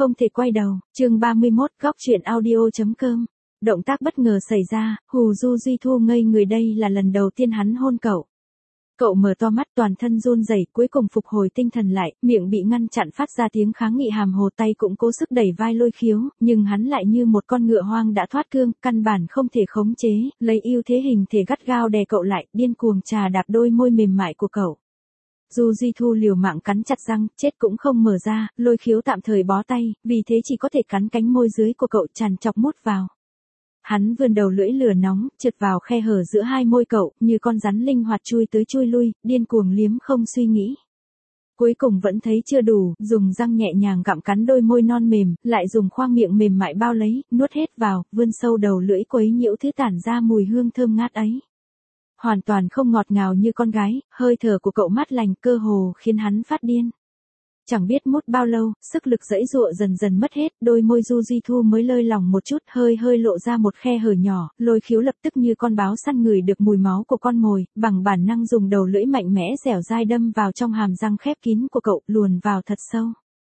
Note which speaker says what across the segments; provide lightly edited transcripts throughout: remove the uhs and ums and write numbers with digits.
Speaker 1: Không thể quay đầu, chương 31, góc truyện audio.com. Động tác bất ngờ xảy ra, hù Du Duy Thu ngây người, đây là lần đầu tiên hắn hôn cậu. Cậu mở to mắt, toàn thân run rẩy, cuối cùng phục hồi tinh thần lại, miệng bị ngăn chặn phát ra tiếng kháng nghị hàm hồ, tay cũng cố sức đẩy vai Lôi Khiếu, nhưng hắn lại như một con ngựa hoang đã thoát cương, căn bản không thể khống chế, lấy ưu thế hình thể gắt gao đè cậu lại, điên cuồng trà đạp đôi môi mềm mại của cậu. Du Duy Thu liều mạng cắn chặt răng, chết cũng không mở ra, Lôi Khiếu tạm thời bó tay, vì thế chỉ có thể cắn cánh môi dưới của cậu tràn chọc mút vào. Hắn vươn đầu lưỡi lửa nóng, trượt vào khe hở giữa hai môi cậu, như con rắn linh hoạt chui tới chui lui, điên cuồng liếm không suy nghĩ. Cuối cùng vẫn thấy chưa đủ, dùng răng nhẹ nhàng gặm cắn đôi môi non mềm, lại dùng khoang miệng mềm mại bao lấy, nuốt hết vào, vươn sâu đầu lưỡi quấy nhiễu thứ tản ra mùi hương thơm ngát ấy. Hoàn toàn không ngọt ngào như con gái, hơi thở của cậu mát lành cơ hồ khiến hắn phát điên. Chẳng biết mút bao lâu, sức lực giãy giụa dần dần mất hết, đôi môi Du Duy Thu mới lơi lỏng một chút, hơi lộ ra một khe hở nhỏ, Lôi Khiếu lập tức như con báo săn ngửi được mùi máu của con mồi, bằng bản năng dùng đầu lưỡi mạnh mẽ dẻo dai đâm vào trong hàm răng khép kín của cậu, luồn vào thật sâu.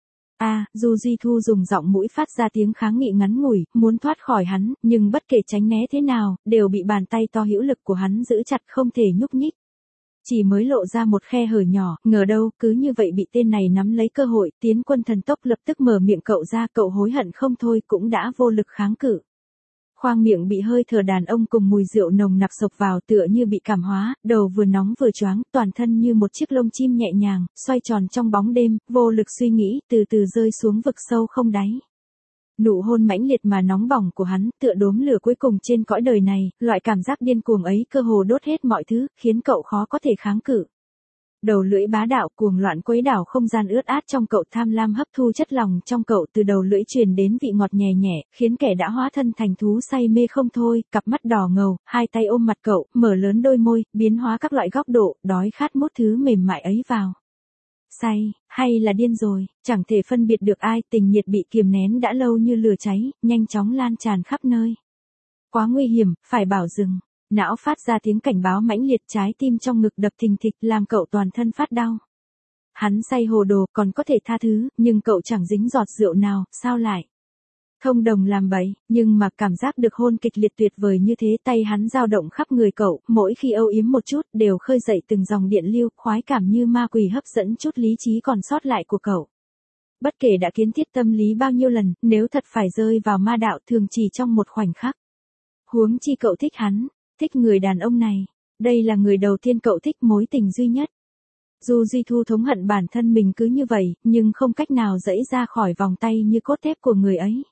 Speaker 1: Du Duy Thu dùng giọng mũi phát ra tiếng kháng nghị ngắn ngủi, muốn thoát khỏi hắn, nhưng bất kể tránh né thế nào, đều bị bàn tay to hữu lực của hắn giữ chặt không thể nhúc nhích. Chỉ mới lộ ra một khe hở nhỏ, ngờ đâu, cứ như vậy bị tên này nắm lấy cơ hội, tiến quân thần tốc lập tức mở miệng cậu ra, cậu hối hận không thôi, cũng đã vô lực kháng cự. Khoang miệng bị hơi thở đàn ông cùng mùi rượu nồng nặc xộc vào, tựa như bị cảm hóa, đầu vừa nóng vừa choáng, toàn thân như một chiếc lông chim nhẹ nhàng, xoay tròn trong bóng đêm, vô lực suy nghĩ, từ từ rơi xuống vực sâu không đáy. Nụ hôn mãnh liệt mà nóng bỏng của hắn, tựa đốm lửa cuối cùng trên cõi đời này, loại cảm giác điên cuồng ấy cơ hồ đốt hết mọi thứ, khiến cậu khó có thể kháng cự. Đầu lưỡi bá đạo cuồng loạn quấy đảo không gian ướt át trong cậu, tham lam hấp thu chất lòng trong cậu, từ đầu lưỡi truyền đến vị ngọt nhẹ nhẹ, khiến kẻ đã hóa thân thành thú say mê không thôi, cặp mắt đỏ ngầu, hai tay ôm mặt cậu, mở lớn đôi môi, biến hóa các loại góc độ, đói khát mút thứ mềm mại ấy vào. Say, hay là điên rồi, chẳng thể phân biệt được ai, tình nhiệt bị kiềm nén đã lâu như lửa cháy, nhanh chóng lan tràn khắp nơi. Quá nguy hiểm, phải bảo dừng. Não phát ra tiếng cảnh báo mãnh liệt, trái tim trong ngực đập thình thịch làm cậu toàn thân phát đau. Hắn say hồ đồ còn có thể tha thứ, nhưng cậu chẳng dính giọt rượu nào, sao lại thông đồng làm bậy, nhưng mà cảm giác được hôn kịch liệt tuyệt vời như thế, tay hắn dao động khắp người cậu, mỗi khi âu yếm một chút, đều khơi dậy từng dòng điện lưu, khoái cảm như ma quỷ hấp dẫn chút lý trí còn sót lại của cậu. Bất kể đã kiến thiết tâm lý bao nhiêu lần, nếu thật phải rơi vào ma đạo thường chỉ trong một khoảnh khắc. Huống chi cậu thích hắn, thích người đàn ông này, đây là người đầu tiên cậu thích, mối tình duy nhất. Du Duy Thu thống hận bản thân mình cứ như vậy, nhưng không cách nào giãy ra khỏi vòng tay như cốt thép của người ấy.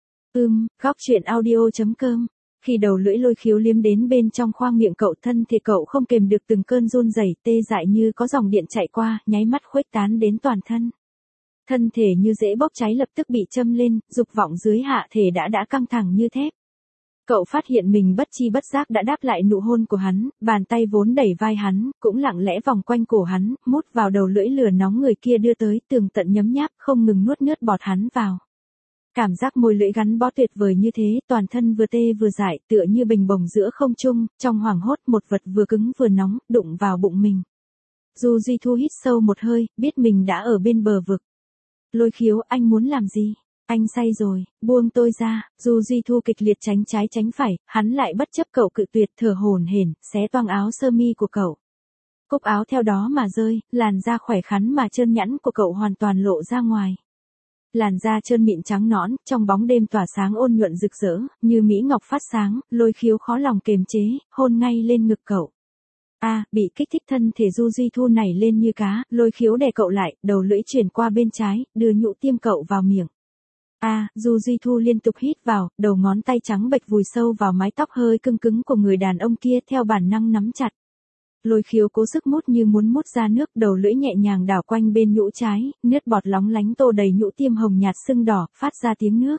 Speaker 1: Góc truyện audio.com. Khi đầu lưỡi Lôi Khiếu liếm đến bên trong khoang miệng cậu, thân thể cậu không kềm được từng cơn run rẩy, tê dại như có dòng điện chạy qua, nháy mắt khuếch tán đến toàn thân. Thân thể như dễ bốc cháy lập tức bị châm lên, dục vọng dưới hạ thể đã căng thẳng như thép. Cậu phát hiện mình bất chi bất giác đã đáp lại nụ hôn của hắn, bàn tay vốn đẩy vai hắn, cũng lặng lẽ vòng quanh cổ hắn, mút vào đầu lưỡi lửa nóng người kia đưa tới, tường tận nhấm nháp, không ngừng nuốt nướt bọt hắn vào. Cảm giác môi lưỡi gắn bó tuyệt vời như thế, toàn thân vừa tê vừa dại, tựa như bình bồng giữa không trung, trong hoảng hốt một vật vừa cứng vừa nóng, đụng vào bụng mình. Du Duy Thu hít sâu một hơi, biết mình đã ở bên bờ vực. Lôi Khiếu, anh muốn làm gì? Anh say rồi, buông tôi ra. Du Duy Thu kịch liệt tránh trái tránh phải, hắn lại bất chấp cậu cự tuyệt, thở hổn hển, xé toang áo sơ mi của cậu. Cúc áo theo đó mà rơi, làn da khỏe khoắn mà trơn nhẵn của cậu hoàn toàn lộ ra ngoài. Làn da trơn mịn trắng nõn, trong bóng đêm tỏa sáng ôn nhuận rực rỡ, như mỹ ngọc phát sáng, Lôi Khiếu khó lòng kiềm chế, hôn ngay lên ngực cậu. Bị kích thích, thân thể Du Duy Thu nảy lên như cá, Lôi Khiếu đè cậu lại, đầu lưỡi chuyển qua bên trái, đưa nhũ tiêm cậu vào miệng. Du Duy Thu liên tục hít vào, đầu ngón tay trắng bệch vùi sâu vào mái tóc hơi cứng cứng của người đàn ông kia, theo bản năng nắm chặt. Lôi Khiếu cố sức mút như muốn mút ra nước, đầu lưỡi nhẹ nhàng đảo quanh bên nhũ trái, nước bọt lóng lánh tô đầy nhũ tiêm hồng nhạt sưng đỏ, phát ra tiếng nước.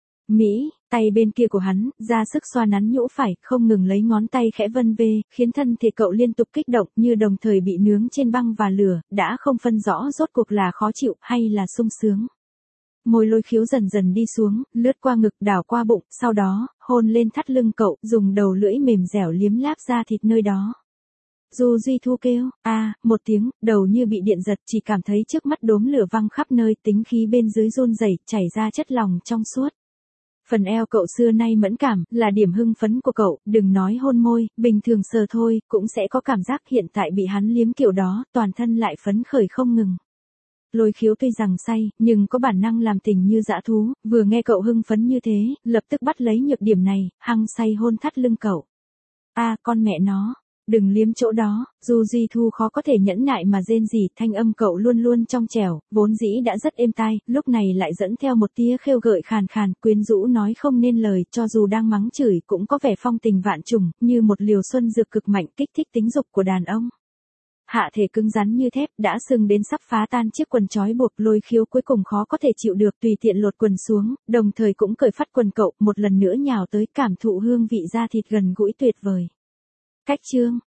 Speaker 1: Tay bên kia của hắn, ra sức xoa nắn nhũ phải, không ngừng lấy ngón tay khẽ vân vê, khiến thân thể cậu liên tục kích động, như đồng thời bị nướng trên băng và lửa, đã không phân rõ rốt cuộc là khó chịu hay là sung sướng. Môi Lôi Khiếu dần dần đi xuống, lướt qua ngực, đảo qua bụng, sau đó hôn lên thắt lưng cậu, dùng đầu lưỡi mềm dẻo liếm láp da thịt nơi đó. Du Duy Thu kêu, một tiếng, đầu như bị điện giật, chỉ cảm thấy trước mắt đốm lửa văng khắp nơi, tính khí bên dưới run rẩy, chảy ra chất lòng trong suốt. Phần eo cậu xưa nay mẫn cảm, là điểm hưng phấn của cậu, đừng nói hôn môi, bình thường sờ thôi, cũng sẽ có cảm giác hiện tại bị hắn liếm kiểu đó, toàn thân lại phấn khởi không ngừng. Lôi Khiếu tuy rằng say, nhưng có bản năng làm tình như dã thú, vừa nghe cậu hưng phấn như thế, lập tức bắt lấy nhược điểm này, hăng say hôn thắt lưng cậu. Con mẹ nó, đừng liếm chỗ đó. Du Duy Thu khó có thể nhẫn nại mà rên rỉ, thanh âm cậu luôn luôn trong trẻo, vốn dĩ đã rất êm tai, lúc này lại dẫn theo một tia khêu gợi khàn khàn, quyến rũ nói không nên lời, cho dù đang mắng chửi cũng có vẻ phong tình vạn trùng, như một liều xuân dược cực mạnh kích thích tính dục của đàn ông. Hạ thể cứng rắn như thép, đã sưng đến sắp phá tan chiếc quần trói buộc. Lôi Khiếu cuối cùng khó có thể chịu được, tùy tiện lột quần xuống, đồng thời cũng cởi phát quần cậu, một lần nữa nhào tới, cảm thụ hương vị da thịt gần gũi tuyệt vời. Cách chương